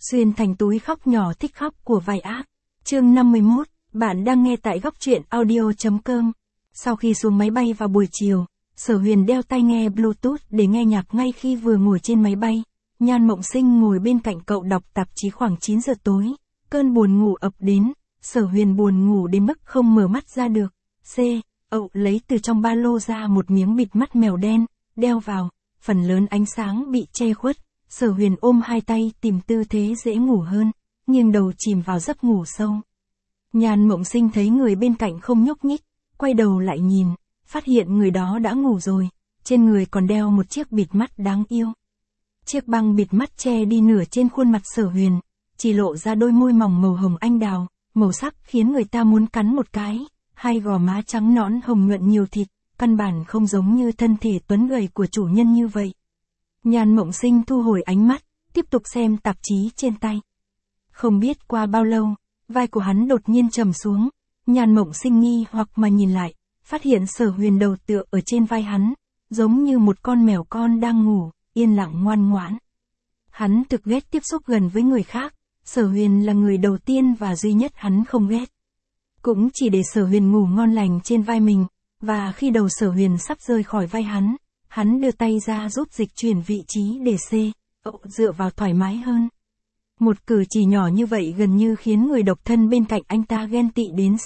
Xuyên thành túi khóc nhỏ thích khóc của vai ác. Chương 51, bạn đang nghe tại góc truyện audio.com. Sau khi xuống máy bay vào buổi chiều, Sở Huyền đeo tai nghe Bluetooth để nghe nhạc ngay khi vừa ngồi trên máy bay. Nhan Mộng Sinh ngồi bên cạnh cậu đọc tạp chí khoảng 9 giờ tối. Cơn buồn ngủ ập đến, Sở Huyền buồn ngủ đến mức không mở mắt ra được. Ậu lấy từ trong ba lô ra một miếng bịt mắt mèo đen, đeo vào, phần lớn ánh sáng bị che khuất. Sở Huyền ôm hai tay tìm tư thế dễ ngủ hơn, nghiêng đầu chìm vào giấc ngủ sâu. Nhan Mộng Sinh thấy người bên cạnh không nhúc nhích, quay đầu lại nhìn, phát hiện người đó đã ngủ rồi, trên người còn đeo một chiếc bịt mắt đáng yêu. Chiếc băng bịt mắt che đi nửa trên khuôn mặt Sở Huyền, chỉ lộ ra đôi môi mỏng màu hồng anh đào, màu sắc khiến người ta muốn cắn một cái, hai gò má trắng nõn hồng nhuận nhiều thịt, căn bản không giống như thân thể tuấn gầy của chủ nhân như vậy. Nhan Mộng Sinh thu hồi ánh mắt, tiếp tục xem tạp chí trên tay. Không biết qua bao lâu, vai của hắn đột nhiên trầm xuống, Nhan Mộng Sinh nghi hoặc mà nhìn lại, phát hiện Sở Huyền đầu tựa ở trên vai hắn, giống như một con mèo con đang ngủ, yên lặng ngoan ngoãn. Hắn thực ghét tiếp xúc gần với người khác, Sở Huyền là người đầu tiên và duy nhất hắn không ghét. Cũng chỉ để Sở Huyền ngủ ngon lành trên vai mình, và khi đầu Sở Huyền sắp rơi khỏi vai hắn đưa tay ra giúp dịch chuyển vị trí để dựa vào thoải mái hơn. Một cử chỉ nhỏ như vậy gần như khiến người độc thân bên cạnh anh ta ghen tị đến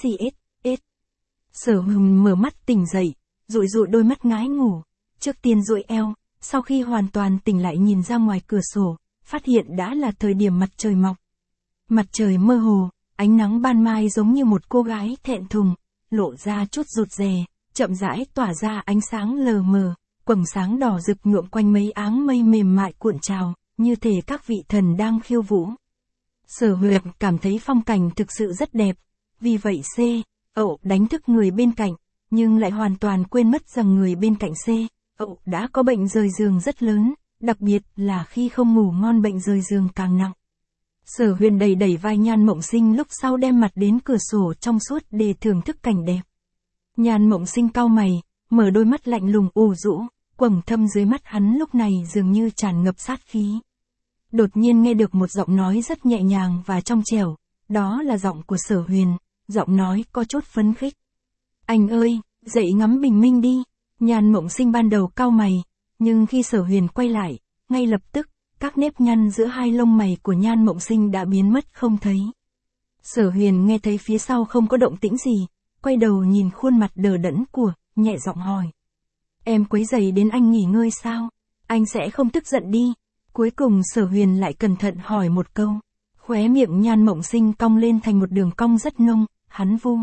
Sở Huyền mở mắt tỉnh dậy, dụi đôi mắt ngái ngủ, trước tiên duỗi eo, sau khi hoàn toàn tỉnh lại nhìn ra ngoài cửa sổ, phát hiện đã là thời điểm mặt trời mọc. Mặt trời mơ hồ, ánh nắng ban mai giống như một cô gái thẹn thùng, lộ ra chút rụt rè, chậm rãi tỏa ra ánh sáng lờ mờ. Quầng sáng đỏ rực nhuộm quanh mấy áng mây mềm mại cuộn trào, như thể các vị thần đang khiêu vũ. Sở Huyền cảm thấy phong cảnh thực sự rất đẹp, vì vậy Ậu đánh thức người bên cạnh, nhưng lại hoàn toàn quên mất rằng người bên cạnh Ậu đã có bệnh rời giường rất lớn, đặc biệt là khi không ngủ ngon bệnh rời giường càng nặng. Sở Huyền đẩy vai Nhan Mộng Sinh lúc sau đem mặt đến cửa sổ trong suốt để thưởng thức cảnh đẹp. Nhan Mộng Sinh cau mày, mở đôi mắt lạnh lùng u rũ. Quầng thâm dưới mắt hắn lúc này dường như tràn ngập sát khí. Đột nhiên nghe được một giọng nói rất nhẹ nhàng và trong trẻo, đó là giọng của Sở Huyền, giọng nói có chút phấn khích. Anh ơi, dậy ngắm bình minh đi. Nhan Mộng Sinh ban đầu cau mày, nhưng khi Sở Huyền quay lại, ngay lập tức, các nếp nhăn giữa hai lông mày của Nhan Mộng Sinh đã biến mất không thấy. Sở Huyền nghe thấy phía sau không có động tĩnh gì, quay đầu nhìn khuôn mặt đờ đẫn của, nhẹ giọng hỏi. Em quấy rầy đến anh nghỉ ngơi sao? Anh sẽ không tức giận đi. Cuối cùng Sở Huyền lại cẩn thận hỏi một câu. Khóe miệng Nhan Mộng Sinh cong lên thành một đường cong rất nông, hắn vuốt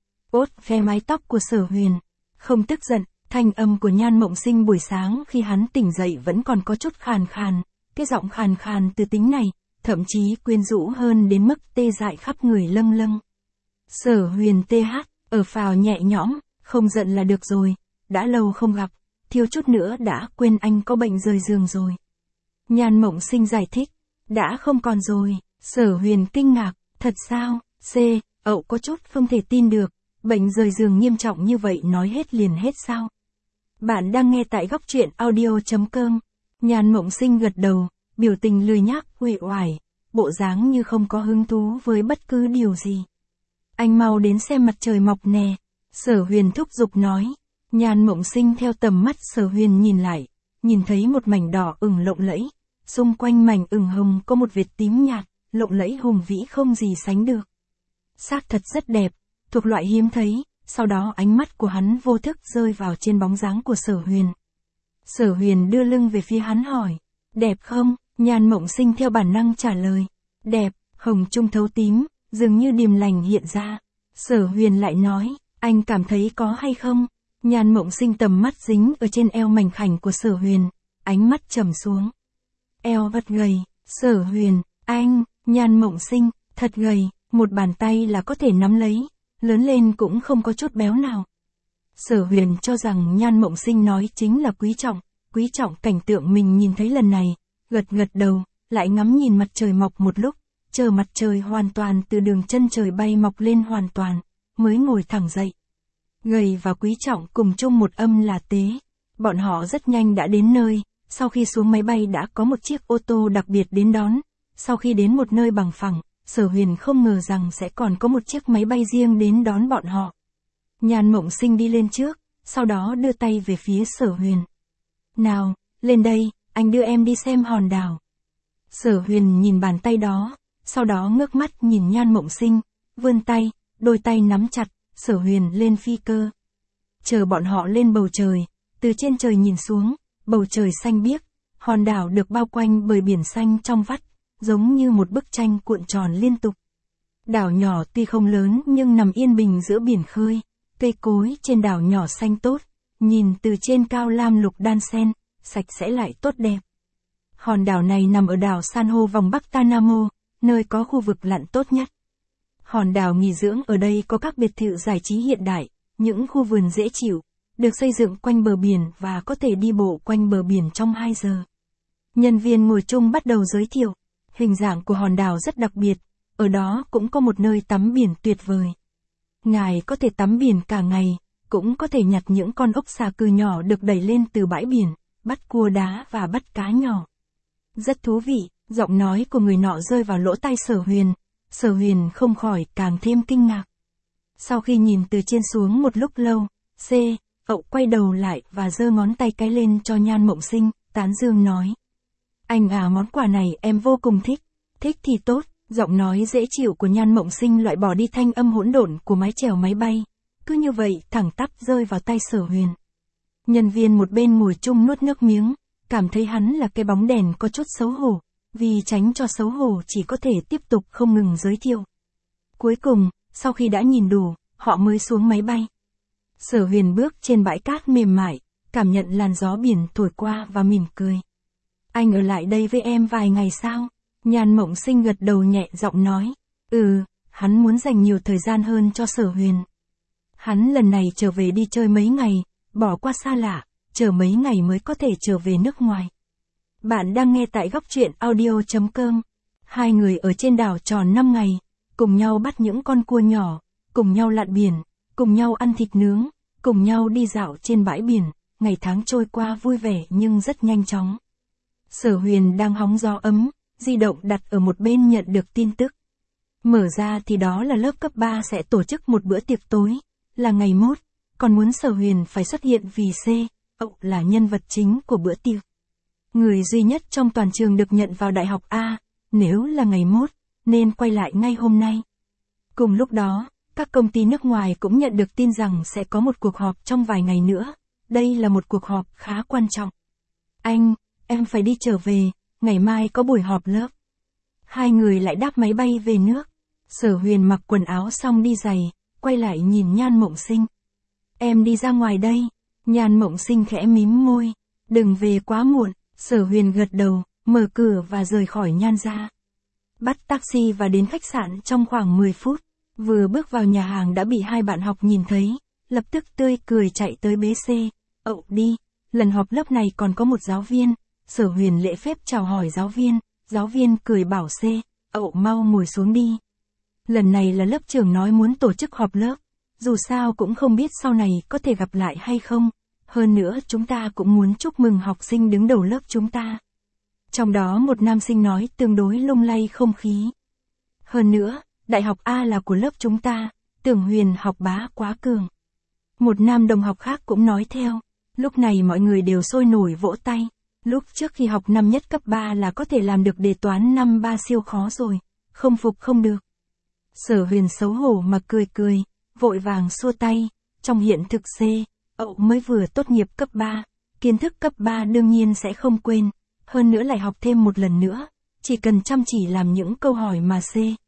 ve mái tóc của Sở Huyền. Không tức giận, thanh âm của Nhan Mộng Sinh buổi sáng khi hắn tỉnh dậy vẫn còn có chút khàn khàn. Cái giọng khàn khàn từ tính này, thậm chí quyến rũ hơn đến mức tê dại khắp người lâng lâng. Sở Huyền ở phào nhẹ nhõm, không giận là được rồi. Đã lâu không gặp, thiếu chút nữa đã quên anh có bệnh rời giường rồi. Nhan Mộng Sinh giải thích, đã không còn rồi. Sở Huyền kinh ngạc, thật sao? Ậu có chút không thể tin được, bệnh rời giường nghiêm trọng như vậy nói hết liền hết sao? Bạn đang nghe tại góc truyện audio.com. Nhan Mộng Sinh gật đầu, biểu tình lười nhác, uể oải, bộ dáng như không có hứng thú với bất cứ điều gì. Anh mau đến xem mặt trời mọc nè, Sở Huyền thúc giục nói. Nhan Mộng Sinh theo tầm mắt Sở Huyền nhìn lại, nhìn thấy một mảnh đỏ ửng lộng lẫy, xung quanh mảnh ửng hồng có một vệt tím nhạt, lộng lẫy hùng vĩ không gì sánh được. Xác thật rất đẹp, thuộc loại hiếm thấy, sau đó ánh mắt của hắn vô thức rơi vào trên bóng dáng của Sở Huyền. Sở Huyền đưa lưng về phía hắn hỏi, đẹp không? Nhan Mộng Sinh theo bản năng trả lời, đẹp, hồng trung thấu tím, dường như điềm lành hiện ra. Sở Huyền lại nói, anh cảm thấy có hay không? Nhan Mộng Sinh tầm mắt dính ở trên eo mảnh khảnh của Sở Huyền, ánh mắt trầm xuống. Eo rất gầy, Sở Huyền, anh, Nhan Mộng Sinh, thật gầy, một bàn tay là có thể nắm lấy, lớn lên cũng không có chút béo nào. Sở Huyền cho rằng Nhan Mộng Sinh nói chính là quý trọng cảnh tượng mình nhìn thấy lần này, gật đầu, lại ngắm nhìn mặt trời mọc một lúc, chờ mặt trời hoàn toàn từ đường chân trời bay mọc lên hoàn toàn, mới ngồi thẳng dậy. Gầy và quý trọng cùng chung một âm là tế. Bọn họ rất nhanh đã đến nơi, sau khi xuống máy bay đã có một chiếc ô tô đặc biệt đến đón. Sau khi đến một nơi bằng phẳng, Sở Huyền không ngờ rằng sẽ còn có một chiếc máy bay riêng đến đón bọn họ. Nhan Mộng Sinh đi lên trước, sau đó đưa tay về phía Sở Huyền. Nào, lên đây, anh đưa em đi xem hòn đảo. Sở Huyền nhìn bàn tay đó, sau đó ngước mắt nhìn Nhan Mộng Sinh, vươn tay, đôi tay nắm chặt, Sở Huyền lên phi cơ. Chờ bọn họ lên bầu trời, từ trên trời nhìn xuống, bầu trời xanh biếc, hòn đảo được bao quanh bởi biển xanh trong vắt, giống như một bức tranh cuộn tròn liên tục. Đảo nhỏ tuy không lớn nhưng nằm yên bình giữa biển khơi, cây cối trên đảo nhỏ xanh tốt, nhìn từ trên cao lam lục đan xen, sạch sẽ lại tốt đẹp. Hòn đảo này nằm ở đảo san hô vòng Bắc Tanamo, nơi có khu vực lặn tốt nhất. Hòn đảo nghỉ dưỡng ở đây có các biệt thự giải trí hiện đại, những khu vườn dễ chịu, được xây dựng quanh bờ biển và có thể đi bộ quanh bờ biển trong 2 giờ. Nhân viên ngồi chung bắt đầu giới thiệu, hình dạng của hòn đảo rất đặc biệt, ở đó cũng có một nơi tắm biển tuyệt vời. Ngài có thể tắm biển cả ngày, cũng có thể nhặt những con ốc xà cừ nhỏ được đẩy lên từ bãi biển, bắt cua đá và bắt cá nhỏ. Rất thú vị, giọng nói của người nọ rơi vào lỗ tai Sở Huyền. Sở Huyền không khỏi càng thêm kinh ngạc. Sau khi nhìn từ trên xuống một lúc lâu, Ậu quay đầu lại và giơ ngón tay cái lên cho Nhan Mộng Sinh, tán dương nói. Anh à, món quà này em vô cùng thích. Thích thì tốt, giọng nói dễ chịu của Nhan Mộng Sinh loại bỏ đi thanh âm hỗn độn của mái chèo máy bay. Cứ như vậy thẳng tắp rơi vào tay Sở Huyền. Nhân viên một bên ngồi chung nuốt nước miếng, cảm thấy hắn là cái bóng đèn có chút xấu hổ, vì tránh cho xấu hổ chỉ có thể tiếp tục không ngừng giới thiệu. Cuối cùng, sau khi đã nhìn đủ, họ mới xuống máy bay. Sở Huyền bước trên bãi cát mềm mại, cảm nhận làn gió biển thổi qua và mỉm cười. Anh ở lại đây với em vài ngày sao? Nhan Mộng Sinh gật đầu nhẹ giọng nói. Hắn muốn dành nhiều thời gian hơn cho Sở Huyền. Hắn lần này trở về đi chơi mấy ngày, bỏ qua xa lạ, chờ mấy ngày mới có thể trở về nước ngoài. Bạn đang nghe tại góc truyện audio.com. Hai người ở trên đảo tròn 5 ngày, cùng nhau bắt những con cua nhỏ, cùng nhau lặn biển, cùng nhau ăn thịt nướng, cùng nhau đi dạo trên bãi biển, ngày tháng trôi qua vui vẻ nhưng rất nhanh chóng. Sở Huyền đang hóng gió ấm, di động đặt ở một bên nhận được tin tức. Mở ra thì đó là lớp cấp 3 sẽ tổ chức một bữa tiệc tối, là ngày mốt, còn muốn Sở Huyền phải xuất hiện vì Ậu là nhân vật chính của bữa tiệc. Người duy nhất trong toàn trường được nhận vào đại học A, nếu là ngày mốt, nên quay lại ngay hôm nay. Cùng lúc đó, các công ty nước ngoài cũng nhận được tin rằng sẽ có một cuộc họp trong vài ngày nữa, đây là một cuộc họp khá quan trọng. Em phải đi trở về, ngày mai có buổi họp lớp. Hai người lại đáp máy bay về nước. Sở Huyền mặc quần áo xong đi giày, quay lại nhìn Nhan Mộng Sinh. Em đi ra ngoài đây. Nhan Mộng Sinh khẽ mím môi. Đừng về quá muộn. Sở Huyền gật đầu, mở cửa và rời khỏi Nhan ra. Bắt taxi và đến khách sạn trong khoảng 10 phút. Vừa bước vào nhà hàng đã bị hai bạn học nhìn thấy, lập tức tươi cười chạy tới bế Ậu đi. Lần họp lớp này còn có một giáo viên. Sở Huyền lễ phép chào hỏi giáo viên cười bảo Ậu mau ngồi xuống đi. Lần này là lớp trưởng nói muốn tổ chức họp lớp, dù sao cũng không biết sau này có thể gặp lại hay không, hơn nữa chúng ta cũng muốn chúc mừng học sinh đứng đầu lớp chúng ta. Trong đó một nam sinh nói tương đối lung lay không khí. Hơn nữa, đại học A là của lớp chúng ta, Tưởng Huyền học bá quá cường. Một nam đồng học khác cũng nói theo, lúc này mọi người đều sôi nổi vỗ tay. Lúc trước khi học năm nhất cấp 3 là có thể làm được đề toán năm 3 siêu khó rồi, không phục không được. Sở Huyền xấu hổ mà cười, vội vàng xua tay, trong hiện thực Ậu mới vừa tốt nghiệp cấp 3, kiến thức cấp 3 đương nhiên sẽ không quên, hơn nữa lại học thêm một lần nữa, chỉ cần chăm chỉ làm những câu hỏi mà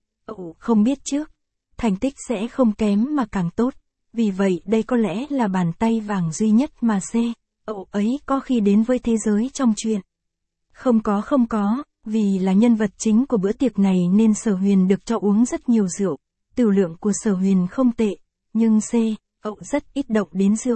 Ậu không biết trước, thành tích sẽ không kém mà càng tốt, vì vậy đây có lẽ là bàn tay vàng duy nhất mà Ậu ấy có khi đến với thế giới trong chuyện. Không có, vì là nhân vật chính của bữa tiệc này nên Sở Huyền được cho uống rất nhiều rượu, tửu lượng của Sở Huyền không tệ, nhưng Ậu rất ít động đến rượu.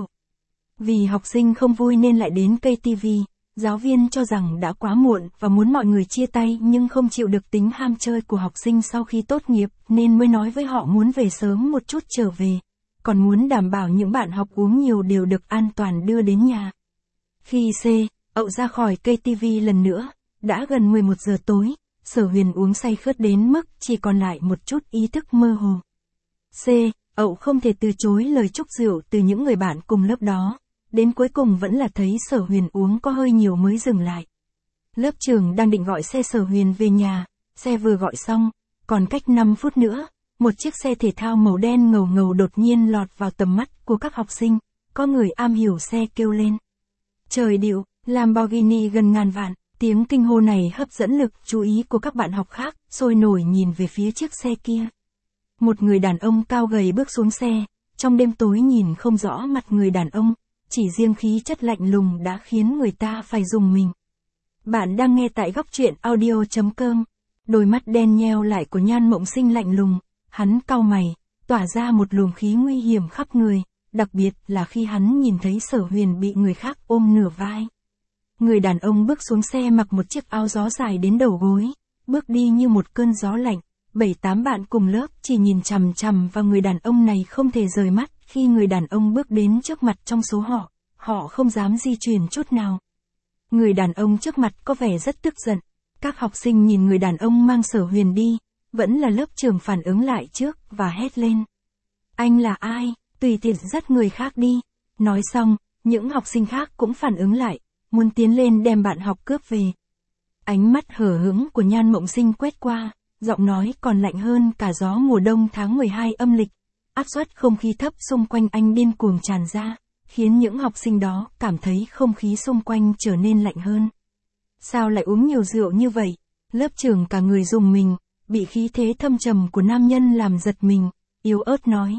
Vì học sinh không vui nên lại đến cây TV, giáo viên cho rằng đã quá muộn và muốn mọi người chia tay nhưng không chịu được tính ham chơi của học sinh sau khi tốt nghiệp nên mới nói với họ muốn về sớm một chút trở về, còn muốn đảm bảo những bạn học uống nhiều đều được an toàn đưa đến nhà. Khi Ậu ra khỏi cây TV lần nữa, đã gần 11 giờ tối, Sở Huyền uống say khướt đến mức chỉ còn lại một chút ý thức mơ hồ. C. Ậu không thể từ chối lời chúc rượu từ những người bạn cùng lớp đó. Đến cuối cùng vẫn là thấy Sở Huyền uống có hơi nhiều mới dừng lại. Lớp trưởng đang định gọi xe Sở Huyền về nhà, xe vừa gọi xong, còn cách 5 phút nữa, một chiếc xe thể thao màu đen ngầu ngầu đột nhiên lọt vào tầm mắt của các học sinh, có người am hiểu xe kêu lên. Trời điệu, Lamborghini gần ngàn vạn, tiếng kinh hô này hấp dẫn lực chú ý của các bạn học khác, sôi nổi nhìn về phía chiếc xe kia. Một người đàn ông cao gầy bước xuống xe, trong đêm tối nhìn không rõ mặt người đàn ông, chỉ riêng khí chất lạnh lùng đã khiến người ta phải rùng mình. Bạn đang nghe tại góc truyện audio.com. Đôi mắt đen nheo lại của Nhan Mộng Sinh lạnh lùng, hắn cau mày, tỏa ra một luồng khí nguy hiểm khắp người, đặc biệt là khi hắn nhìn thấy Sở Huyền bị người khác ôm nửa vai. Người đàn ông bước xuống xe mặc một chiếc áo gió dài đến đầu gối, bước đi như một cơn gió lạnh. 7-8 bạn cùng lớp chỉ nhìn chằm chằm vào người đàn ông này không thể rời mắt, khi người đàn ông bước đến trước mặt trong số họ không dám di chuyển chút nào. Người đàn ông trước mặt có vẻ rất tức giận. Các học sinh nhìn người đàn ông mang Sở Huyền đi, vẫn là lớp trưởng phản ứng lại trước và hét lên. Anh là ai, tùy tiện dắt người khác đi. Nói xong, những học sinh khác cũng phản ứng lại, muốn tiến lên đem bạn học cướp về. Ánh mắt hở hững của Nhan Mộng Sinh quét qua, giọng nói còn lạnh hơn cả gió mùa đông tháng 12 âm lịch. Áp suất không khí thấp xung quanh anh điên cuồng tràn ra, khiến những học sinh đó cảm thấy không khí xung quanh trở nên lạnh hơn. Sao lại uống nhiều rượu như vậy? Lớp trưởng cả người rùng mình, bị khí thế thâm trầm của nam nhân làm giật mình, yếu ớt nói.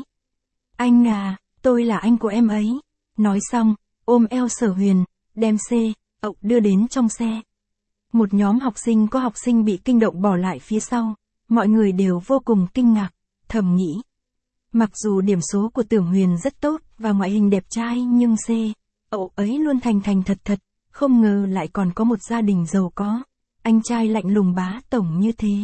Anh à, tôi là anh của em ấy. Nói xong, ôm eo Sở Huyền, đem Ậu đưa đến trong xe. Một nhóm học sinh có học sinh bị kinh động bỏ lại phía sau, mọi người đều vô cùng kinh ngạc, thầm nghĩ. Mặc dù điểm số của Tưởng Huyền rất tốt và ngoại hình đẹp trai nhưng Ậu ấy luôn thành thành thật thật, không ngờ lại còn có một gia đình giàu có, anh trai lạnh lùng bá tổng như thế.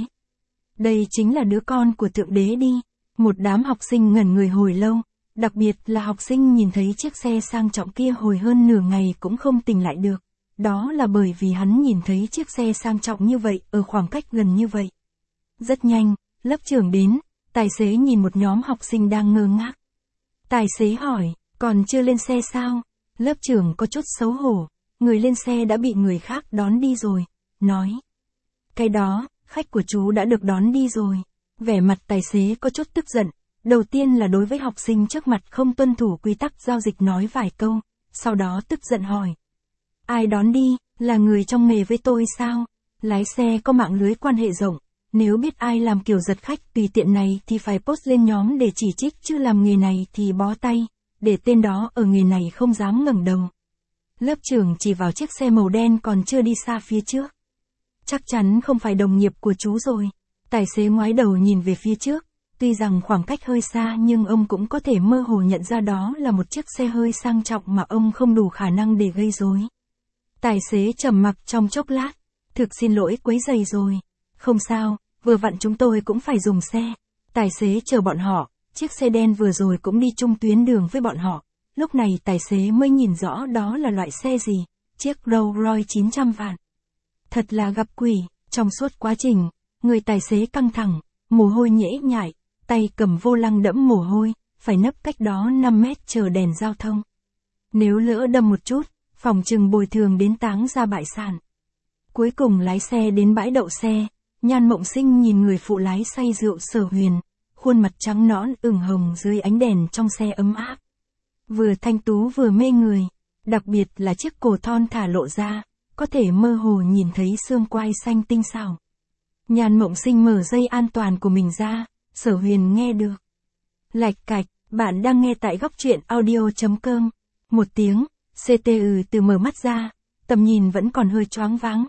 Đây chính là đứa con của Thượng Đế đi. Một đám học sinh ngẩn người hồi lâu, đặc biệt là học sinh nhìn thấy chiếc xe sang trọng kia hồi hơn nửa ngày cũng không tỉnh lại được. Đó là bởi vì hắn nhìn thấy chiếc xe sang trọng như vậy ở khoảng cách gần như vậy. Rất nhanh, lớp trưởng đến, tài xế nhìn một nhóm học sinh đang ngơ ngác. Tài xế hỏi, còn chưa lên xe sao? Lớp trưởng có chút xấu hổ, người lên xe đã bị người khác đón đi rồi, nói. Cái đó, khách của chú đã được đón đi rồi. Vẻ mặt tài xế có chút tức giận, đầu tiên là đối với học sinh trước mặt không tuân thủ quy tắc giao dịch nói vài câu, sau đó tức giận hỏi. Ai đón đi, là người trong nghề với tôi sao? Lái xe có mạng lưới quan hệ rộng, nếu biết ai làm kiểu giật khách tùy tiện này thì phải post lên nhóm để chỉ trích, chứ làm nghề này thì bó tay, để tên đó ở nghề này không dám ngẩng đầu. Lớp trưởng chỉ vào chiếc xe màu đen còn chưa đi xa phía trước. Chắc chắn không phải đồng nghiệp của chú rồi. Tài xế ngoái đầu nhìn về phía trước, tuy rằng khoảng cách hơi xa nhưng ông cũng có thể mơ hồ nhận ra đó là một chiếc xe hơi sang trọng mà ông không đủ khả năng để gây rối. Tài xế trầm mặc trong chốc lát, thực xin lỗi quấy rầy rồi. Không sao, vừa vặn chúng tôi cũng phải dùng xe. Tài xế chờ bọn họ, chiếc xe đen vừa rồi cũng đi chung tuyến đường với bọn họ. Lúc này tài xế mới nhìn rõ đó là loại xe gì, chiếc Rolls Royce 900 vạn. Thật là gặp quỷ, trong suốt quá trình, người tài xế căng thẳng, mồ hôi nhễ nhại, tay cầm vô lăng đẫm mồ hôi, phải nấp cách đó 5 mét chờ đèn giao thông. Nếu lỡ đâm một chút, phòng chừng bồi thường đến táng ra bại sản. Cuối cùng lái xe đến bãi đậu xe, Nhan Mộng Sinh nhìn người phụ lái say rượu Sở Huyền, khuôn mặt trắng nõn ửng hồng dưới ánh đèn trong xe ấm áp. Vừa thanh tú vừa mê người, đặc biệt là chiếc cổ thon thả lộ ra, có thể mơ hồ nhìn thấy xương quai xanh tinh xảo. Nhan Mộng Sinh mở dây an toàn của mình ra, Sở Huyền nghe được. Lạch cạch, bạn đang nghe tại góc truyện audio.com. Một tiếng, CTU từ mở mắt ra, tầm nhìn vẫn còn hơi choáng váng.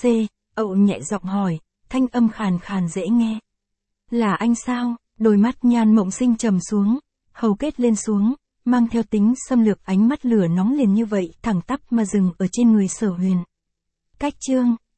Ậu nhẹ giọng hỏi, thanh âm khàn khàn dễ nghe. Là anh sao? Đôi mắt Nhan Mộng Sinh trầm xuống, hầu kết lên xuống, mang theo tính xâm lược, ánh mắt lửa nóng liền như vậy thẳng tắp mà dừng ở trên người Sở Huyền. Cách chương